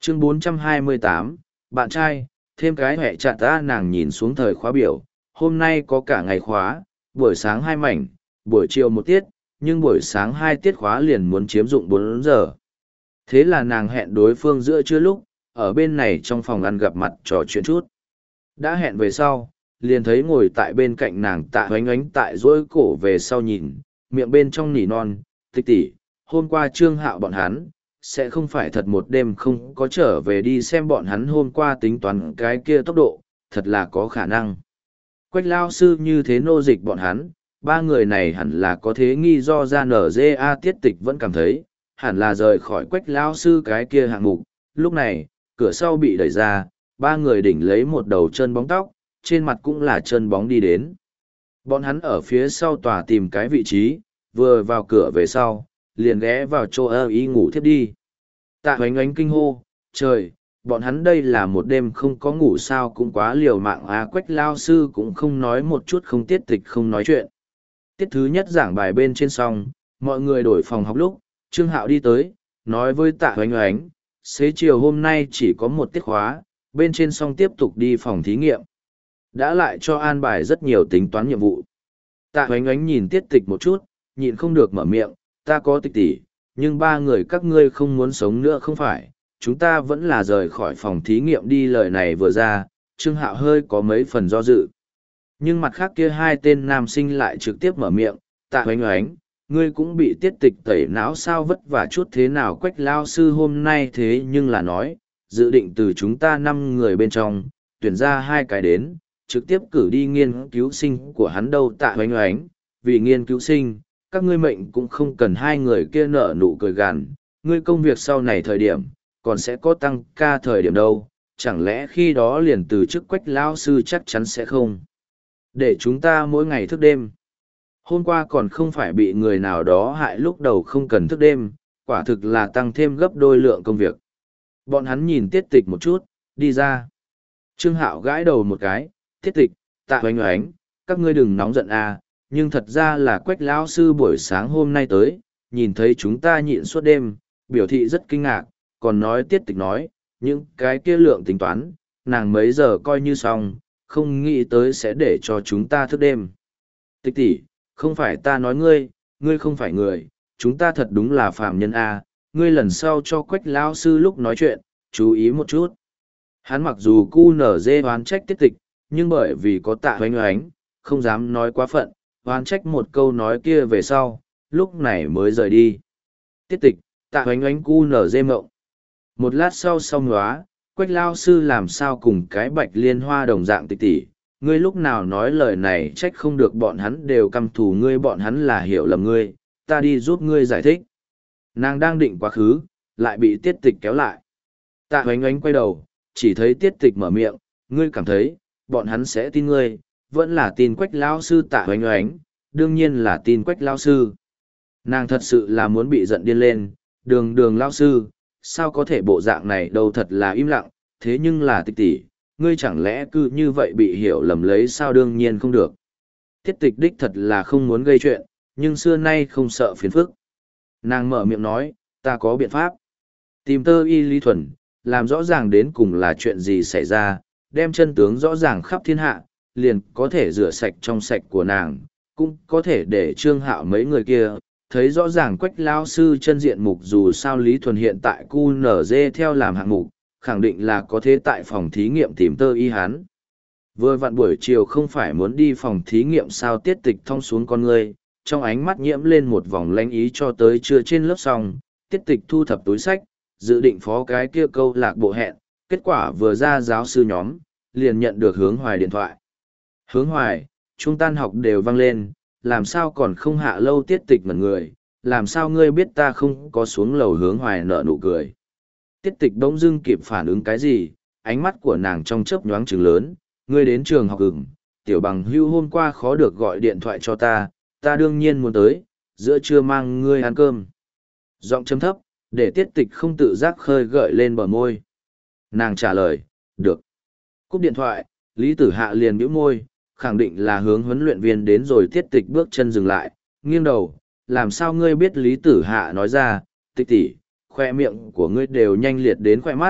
Chương 428, bạn trai, thêm cái hẹ chặt ta. Nàng nhìn xuống thời khóa biểu, hôm nay có cả ngày khóa, buổi sáng 2 mảnh, buổi chiều 1 tiết, nhưng buổi sáng 2 tiết khóa liền muốn chiếm dụng 4 giờ. Thế là nàng hẹn đối phương giữa trưa lúc, ở bên này trong phòng ăn gặp mặt trò chuyện chút. Đã hẹn về sau, liền thấy ngồi tại bên cạnh nàng Tạ Oánh Oánh tại dỗi cổ về sau nhìn, miệng bên trong nỉ non, Tịch tỷ, hôm qua Trương Hạo bọn hắn, sẽ không phải thật một đêm không có trở về đi xem bọn hắn hôm qua tính toán cái kia tốc độ, thật là có khả năng. Quách lao sư như thế nô dịch bọn hắn, 3 người này hẳn là có thế nghi do ra NGA Tiết Tịch vẫn cảm thấy, hẳn là rời khỏi Quách lao sư cái kia hạng mục. Lúc này, cửa sau bị đẩy ra, 3 người đỉnh lấy một đầu chân bóng tóc, trên mặt cũng là chân bóng đi đến. Bọn hắn ở phía sau tòa tìm cái vị trí, vừa vào cửa về sau, liền ghé vào chỗ ơ y ngủ thiếp đi. Tạ Oánh Oánh kinh hô, trời, bọn hắn đây là một đêm không có ngủ sao cũng quá liều mạng à. Quách lao sư cũng không nói một chút không Tiết Tịch không nói chuyện. Tiết thứ nhất giảng bài bên trên xong, mọi người đổi phòng học lúc, Trương Hạo đi tới, nói với Tạ Oánh Oánh, xế chiều hôm nay chỉ có 1 tiết khóa, bên trên xong tiếp tục đi phòng thí nghiệm. Đã lại cho an bài rất nhiều tính toán nhiệm vụ. Tạ Oánh Oánh nhìn Tiết Tịch một chút, nhịn không được mở miệng, ta có Tịch tỷ, nhưng 3 người các ngươi không muốn sống nữa không phải, chúng ta vẫn là rời khỏi phòng thí nghiệm đi. Lời này vừa ra, Trương Hạo hơi có mấy phần do dự. Nhưng mặt khác kia 2 tên nam sinh lại trực tiếp mở miệng, Tạ Oánh Oánh, ngươi cũng bị Tiết Tịch tẩy não sao, vất vả chút thế nào. Quách lao sư hôm nay thế nhưng là nói, dự định từ chúng ta 5 người bên trong, tuyển ra 2 cái đến, trực tiếp cử đi nghiên cứu sinh của hắn đâu. Tạ Oánh Oánh, vì nghiên cứu sinh, các ngươi mệnh cũng không cần 2 người kia nở nụ cười gằn, ngươi công việc sau này thời điểm, còn sẽ có tăng ca thời điểm đâu, chẳng lẽ khi đó liền từ chức. Quách lao sư chắc chắn sẽ không để chúng ta mỗi ngày thức đêm. Hôm qua còn không phải bị người nào đó hại lúc đầu không cần thức đêm, quả thực là tăng thêm gấp đôi lượng công việc. Bọn hắn nhìn Tiết Tịch một chút, đi ra. Trương Hạo gãi đầu một cái, Tiết Tịch, Tạ Oánh Oánh, các ngươi đừng nóng giận à, nhưng thật ra là Quách lão sư buổi sáng hôm nay tới, nhìn thấy chúng ta nhịn suốt đêm, biểu thị rất kinh ngạc, còn nói Tiết Tịch nói, những cái kia lượng tính toán, nàng mấy giờ coi như xong, không nghĩ tới sẽ để cho chúng ta thức đêm. Tịch tỷ, không phải ta nói ngươi, ngươi không phải người, chúng ta thật đúng là phàm nhân a, ngươi lần sau cho Quách lão sư lúc nói chuyện, chú ý một chút. Hắn mặc dù cu nở dê oán trách Tiết Tịch, nhưng bởi vì có Tạ Oánh Oánh, không dám nói quá phận, oán trách một câu nói kia về sau, lúc này mới rời đi. Tiết Tịch, Tạ Oánh Oánh cu nở dê mộng. Một lát sau xong hóa, Quách lao sư làm sao cùng cái Bạch Liên Hoa đồng dạng. Tịch tỷ, ngươi lúc nào nói lời này trách không được bọn hắn đều căm thù ngươi, bọn hắn là hiểu lầm ngươi, ta đi giúp ngươi giải thích. Nàng đang định quá khứ, lại bị Tiết Tịch kéo lại. Tạ Oánh Oánh quay đầu, chỉ thấy Tiết Tịch mở miệng, ngươi cảm thấy, bọn hắn sẽ tin ngươi, vẫn là tin Quách lao sư. Tạ Oánh Oánh, đương nhiên là tin Quách lao sư. Nàng thật sự là muốn bị giận điên lên, đường lao sư, sao có thể bộ dạng này đâu, thật là im lặng, thế nhưng là Tịch tỷ, ngươi chẳng lẽ cứ như vậy bị hiểu lầm lấy sao, đương nhiên không được. Tiết Tịch đích thật là không muốn gây chuyện, nhưng xưa nay không sợ phiền phức. Nàng mở miệng nói, ta có biện pháp. Tìm Tơ Y Lý Thuần, làm rõ ràng đến cùng là chuyện gì xảy ra, đem chân tướng rõ ràng khắp thiên hạ, liền có thể rửa sạch trong sạch của nàng, cũng có thể để Trương Hạo mấy người kia thấy rõ ràng Quách lao sư chân diện mục. Dù sao Lý Thuần hiện tại QNZ theo làm hạng mục, khẳng định là có thế tại phòng thí nghiệm tìm Tơ Y hắn. Vừa vặn buổi chiều không phải muốn đi phòng thí nghiệm sao. Tiết Tịch thong xuống con ngươi, trong ánh mắt nhiễm lên một vòng lanh ý. Cho tới trưa trên lớp xong, Tiết Tịch thu thập túi sách, dự định phó cái kia câu lạc bộ hẹn, kết quả vừa ra giáo sư nhóm, liền nhận được Hướng Hoài điện thoại. Hướng Hoài, trung tan học đều vang lên, làm sao còn không hạ lâu. Tiết Tịch ngẩn người, làm sao ngươi biết ta không có xuống lầu. Hướng Hoài nở nụ cười. Tiết Tịch bỗng dưng kịp phản ứng cái gì, ánh mắt của nàng trong chớp nhoáng trừng lớn, ngươi đến trường học ửng, tiểu bằng hưu hôm qua khó được gọi điện thoại cho ta, ta đương nhiên muốn tới, giữa trưa mang ngươi ăn cơm. Giọng chấm thấp, để Tiết Tịch không tự giác khơi gợi lên bờ môi. Nàng trả lời, được. Cúp điện thoại, Lý Tử Hạ liền bĩu môi, khẳng định là Hướng huấn luyện viên đến rồi. Tiết Tịch bước chân dừng lại, nghiêng đầu, làm sao ngươi biết? Lý Tử Hạ nói ra, Tịch tỷ, khoe miệng của ngươi đều nhanh liệt đến khoe mắt,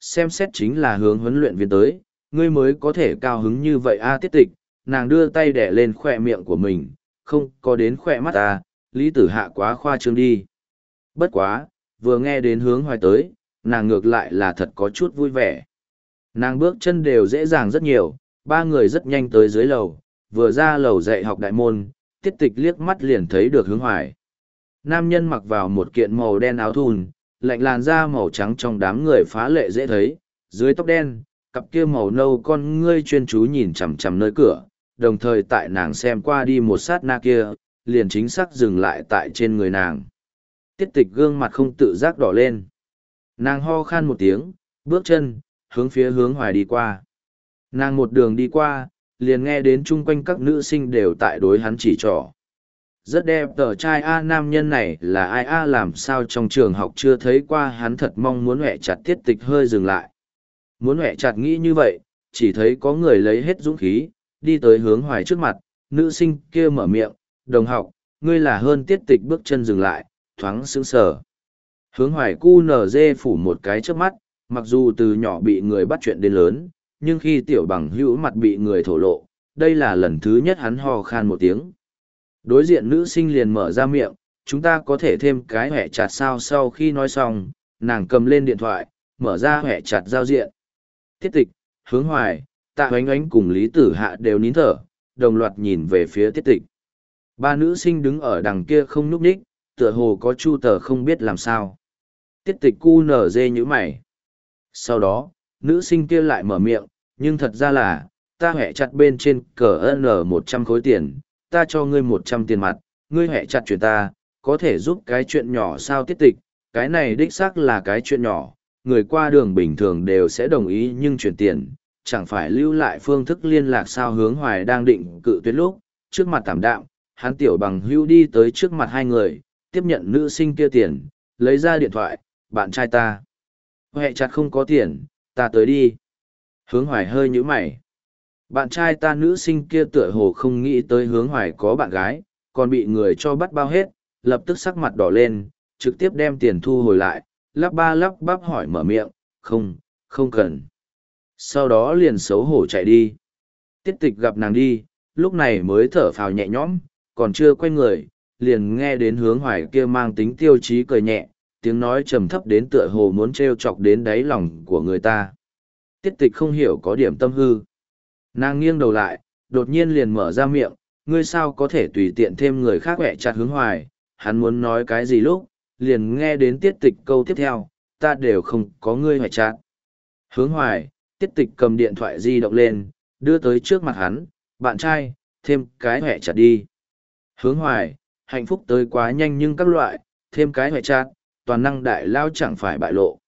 xem xét chính là hướng huấn luyện viên tới, ngươi mới có thể cao hứng như vậy a Tiết Tịch, nàng đưa tay đẻ lên khoe miệng của mình, không có đến khoe mắt ta, Lý Tử Hạ quá khoa trương đi. Bất quá, vừa nghe đến hướng hoài tới, nàng ngược lại là thật có chút vui vẻ. Nàng bước chân đều dễ dàng rất nhiều, ba người rất nhanh tới dưới lầu, vừa ra lầu dạy học đại môn, Tiết Tịch liếc mắt liền thấy được hướng hoài. Nam nhân mặc vào một kiện màu đen áo thun, lạnh làn da màu trắng trong đám người phá lệ dễ thấy, dưới tóc đen, cặp kia màu nâu con ngươi chuyên chú nhìn chằm chằm nơi cửa, đồng thời tại nàng xem qua đi một sát na kia, liền chính xác dừng lại tại trên người nàng. Tiết Tịch gương mặt không tự giác đỏ lên. Nàng ho khan một tiếng, bước chân, hướng phía hướng hoài đi qua. Nàng một đường đi qua, liền nghe đến chung quanh các nữ sinh đều tại đối hắn chỉ trỏ. Rất đẹp tờ trai A, nam nhân này là ai A, làm sao trong trường học chưa thấy qua hắn, thật mong muốn hẹ chặt. Tiết Tịch hơi dừng lại. Muốn hẹ chặt nghĩ như vậy, chỉ thấy có người lấy hết dũng khí, đi tới hướng hoài trước mặt, nữ sinh kia mở miệng, đồng học, ngươi là hơn. Tiết Tịch bước chân dừng lại, thoáng sững sờ. Hướng hoài cu nở dê phủ một cái trước mắt, mặc dù từ nhỏ bị người bắt chuyện đến lớn, nhưng khi tiểu bằng hữu mặt bị người thổ lộ, đây là lần thứ nhất hắn ho khan một tiếng. Đối diện nữ sinh liền mở ra miệng, chúng ta có thể thêm cái hẹ chặt sao? Sau khi nói xong, nàng cầm lên điện thoại, mở ra hẹ chặt giao diện. Tiết Tịch, hướng hoài, Tạ Oánh Oánh cùng Lý Tử Hạ đều nín thở, đồng loạt nhìn về phía Tiết Tịch. Ba nữ sinh đứng ở đằng kia không nhúc nhích, tựa hồ có chu tờ không biết làm sao. Tiết Tịch cu nở dê như mày. Sau đó, nữ sinh kia lại mở miệng, nhưng thật ra là, ta hẹ chặt bên trên cờ N 100 khối tiền, ta cho ngươi 100 tiền mặt, ngươi hẹ chặt chuyển ta, có thể giúp cái chuyện nhỏ sao? Tiết Tịch, cái này đích xác là cái chuyện nhỏ, người qua đường bình thường đều sẽ đồng ý, nhưng chuyển tiền, chẳng phải lưu lại phương thức liên lạc sao? Hướng hoài đang định cự tuyệt lúc, trước mặt tảm đạm, hắn tiểu bằng hữu đi tới trước mặt hai người, tiếp nhận nữ sinh kia tiền, lấy ra điện thoại, bạn trai ta. Hẹ chặt không có tiền, ta tới đi. Hướng hoài hơi nhíu mày. Bạn trai ta, nữ sinh kia tựa hồ không nghĩ tới hướng hoài có bạn gái, còn bị người cho bắt bao hết, lập tức sắc mặt đỏ lên, trực tiếp đem tiền thu hồi lại, lắp ba lắp bắp hỏi mở miệng, không cần. Sau đó liền xấu hổ chạy đi. Tiết Tịch gặp nàng đi, lúc này mới thở phào nhẹ nhõm, còn chưa quay người, liền nghe đến hướng hoài kia mang tính tiêu chí cười nhẹ, tiếng nói trầm thấp đến tựa hồ muốn trêu chọc đến đáy lòng của người ta. Tiết Tịch không hiểu có điểm tâm hư. Nàng nghiêng đầu lại, đột nhiên liền mở ra miệng, ngươi sao có thể tùy tiện thêm người khác? Hẹ chặt hướng hoài, hắn muốn nói cái gì lúc, liền nghe đến Tiết Tịch câu tiếp theo, ta đều không có ngươi hẹ chặt. Hướng hoài, Tiết Tịch cầm điện thoại di động lên, đưa tới trước mặt hắn, bạn trai, thêm cái hẹ chặt đi. Hướng hoài, hạnh phúc tới quá nhanh nhưng các loại, thêm cái hẹ chặt, toàn năng đại lao chẳng phải bại lộ.